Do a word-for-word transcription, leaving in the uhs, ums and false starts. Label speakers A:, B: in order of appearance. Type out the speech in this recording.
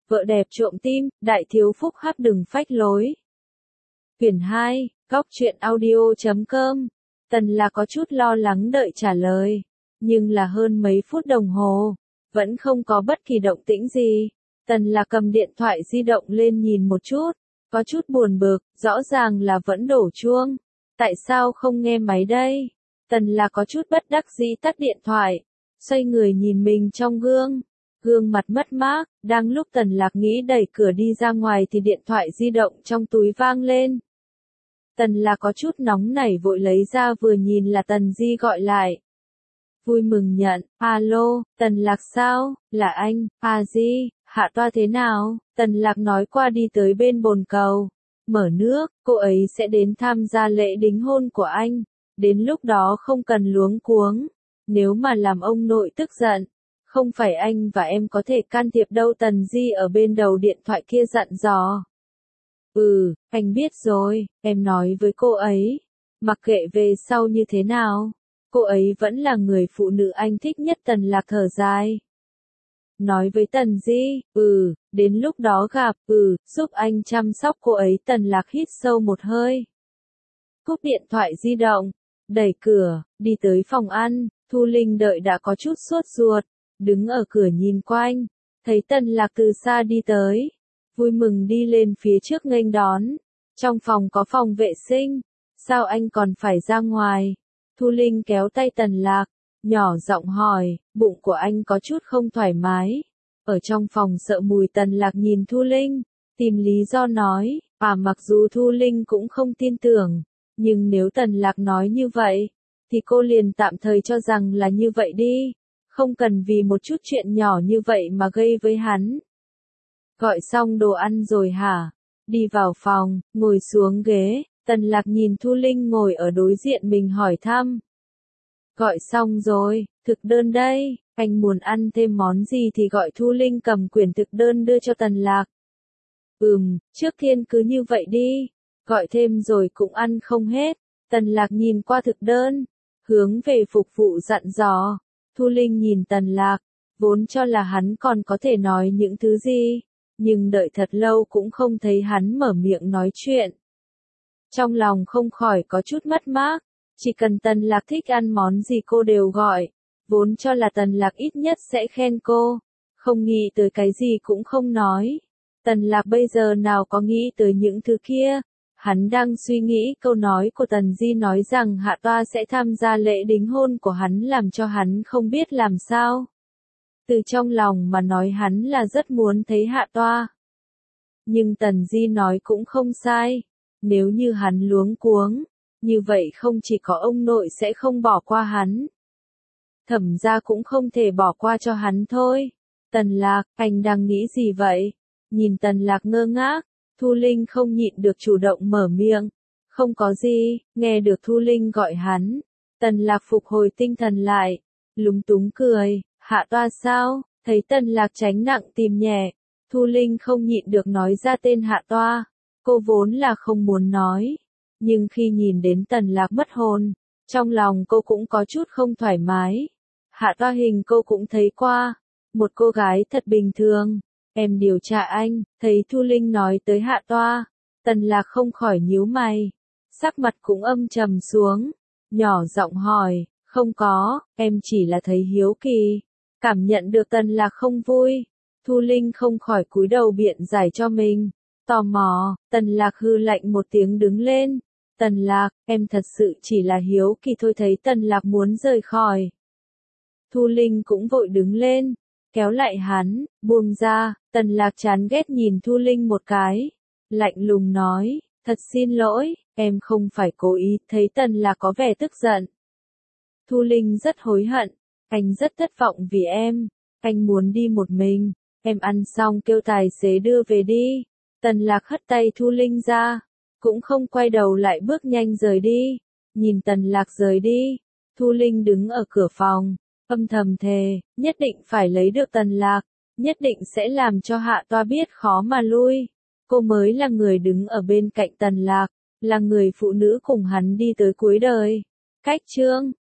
A: Vợ đẹp trộm tim, đại thiếu phúc hắc đừng phách lối. Quyển hai, góc truyện audio chấm com. Tần Lạc có chút lo lắng đợi trả lời, nhưng là hơn mấy phút đồng hồ, vẫn không có bất kỳ động tĩnh gì. Tần Lạc cầm điện thoại di động lên nhìn một chút, có chút buồn bực, rõ ràng là vẫn đổ chuông. Tại sao không nghe máy đây? Tần Lạc có chút bất đắc dĩ tắt điện thoại, xoay người nhìn mình trong gương. Gương mặt mất mát, đang lúc Tần Lạc nghĩ đẩy cửa đi ra ngoài thì điện thoại di động trong túi vang lên. Tần Lạc có chút nóng nảy vội lấy ra vừa nhìn là Tần Di gọi lại. Vui mừng nhận, alo, Tần Lạc sao, là anh, à Di, Hạ Toa thế nào? Tần Lạc nói qua đi tới bên bồn cầu, mở nước, cô ấy sẽ đến tham gia lễ đính hôn của anh, đến lúc đó không cần luống cuống, nếu mà làm ông nội tức giận, không phải anh và em có thể can thiệp đâu. Tần Di ở bên đầu điện thoại kia dặn dò. Ừ, anh biết rồi, em nói với cô ấy, mặc kệ về sau như thế nào, cô ấy vẫn là người phụ nữ anh thích nhất. Tần Lạc thở dài. Nói với Tần Di, ừ, đến lúc đó gặp, ừ, giúp anh chăm sóc cô ấy. Tần Lạc hít sâu một hơi. Cúp điện thoại di động, đẩy cửa, đi tới phòng ăn, Thu Linh đợi đã có chút sốt ruột, đứng ở cửa nhìn quanh, thấy Tần Lạc từ xa đi tới, vui mừng đi lên phía trước nghênh đón. Trong phòng có phòng vệ sinh, sao anh còn phải ra ngoài? Thu Linh kéo tay Tần Lạc, nhỏ giọng hỏi, bụng của anh có chút không thoải mái, ở trong phòng sợ mùi. Tần Lạc nhìn Thu Linh, tìm lý do nói, à mặc dù Thu Linh cũng không tin tưởng, nhưng nếu Tần Lạc nói như vậy, thì cô liền tạm thời cho rằng là như vậy đi, không cần vì một chút chuyện nhỏ như vậy mà gây với hắn. Gọi xong đồ ăn rồi hả? Đi vào phòng, ngồi xuống ghế, Tần Lạc nhìn Thu Linh ngồi ở đối diện mình hỏi thăm. Gọi xong rồi, thực đơn đây, anh muốn ăn thêm món gì thì gọi. Thu Linh cầm quyển thực đơn đưa cho Tần Lạc. Ừm, trước tiên cứ như vậy đi, gọi thêm rồi cũng ăn không hết. Tần Lạc nhìn qua thực đơn, hướng về phục vụ dặn dò. Thu Linh nhìn Tần Lạc, vốn cho là hắn còn có thể nói những thứ gì, nhưng đợi thật lâu cũng không thấy hắn mở miệng nói chuyện. Trong lòng không khỏi có chút mất mát, chỉ cần Tần Lạc thích ăn món gì cô đều gọi, vốn cho là Tần Lạc ít nhất sẽ khen cô, không nghĩ tới cái gì cũng không nói. Tần Lạc bây giờ nào có nghĩ tới những thứ kia, hắn đang suy nghĩ câu nói của Tần Di nói rằng Hạ Toa sẽ tham gia lễ đính hôn của hắn làm cho hắn không biết làm sao. Từ trong lòng mà nói hắn là rất muốn thấy Hạ Toa. Nhưng Tần Di nói cũng không sai, nếu như hắn luống cuống, như vậy không chỉ có ông nội sẽ không bỏ qua hắn, Thẩm gia cũng không thể bỏ qua cho hắn thôi. Tần Lạc, anh đang nghĩ gì vậy? Nhìn Tần Lạc ngơ ngác, Thu Linh không nhịn được chủ động mở miệng. Không có gì, nghe được Thu Linh gọi hắn. Tần Lạc phục hồi tinh thần lại, lúng túng cười, Hạ Toa sao? Thấy Tần Lạc tránh nặng tìm nhẹ, Thu Linh không nhịn được nói ra tên Hạ Toa. Cô vốn là không muốn nói, nhưng khi nhìn đến Tần Lạc mất hồn, trong lòng cô cũng có chút không thoải mái. Hạ Toa hình cô cũng thấy qua, một cô gái thật bình thường. Em điều tra anh, thấy Thu Linh nói tới Hạ Toa, Tần Lạc không khỏi nhíu mày, sắc mặt cũng âm trầm xuống, nhỏ giọng hỏi, không có, em chỉ là thấy hiếu kỳ. Cảm nhận được Tần Lạc không vui, Thu Linh không khỏi cúi đầu biện giải cho mình. Tò mò, Tần Lạc hư lạnh một tiếng đứng lên. Tần Lạc, em thật sự chỉ là hiếu kỳ thôi. Thấy Tần Lạc muốn rời khỏi, Thu Linh cũng vội đứng lên, kéo lại hắn, buông ra. Tần Lạc chán ghét nhìn Thu Linh một cái, lạnh lùng nói, thật xin lỗi, em không phải cố ý. Thấy Tần Lạc có vẻ tức giận, Thu Linh rất hối hận, anh rất thất vọng vì em, anh muốn đi một mình, em ăn xong kêu tài xế đưa về đi. Tần Lạc hất tay Thu Linh ra, cũng không quay đầu lại bước nhanh rời đi. Nhìn Tần Lạc rời đi, Thu Linh đứng ở cửa phòng, âm thầm thề, nhất định phải lấy được Tần Lạc, nhất định sẽ làm cho Hạ Toa biết khó mà lui. Cô mới là người đứng ở bên cạnh Tần Lạc, là người phụ nữ cùng hắn đi tới cuối đời. Cách chương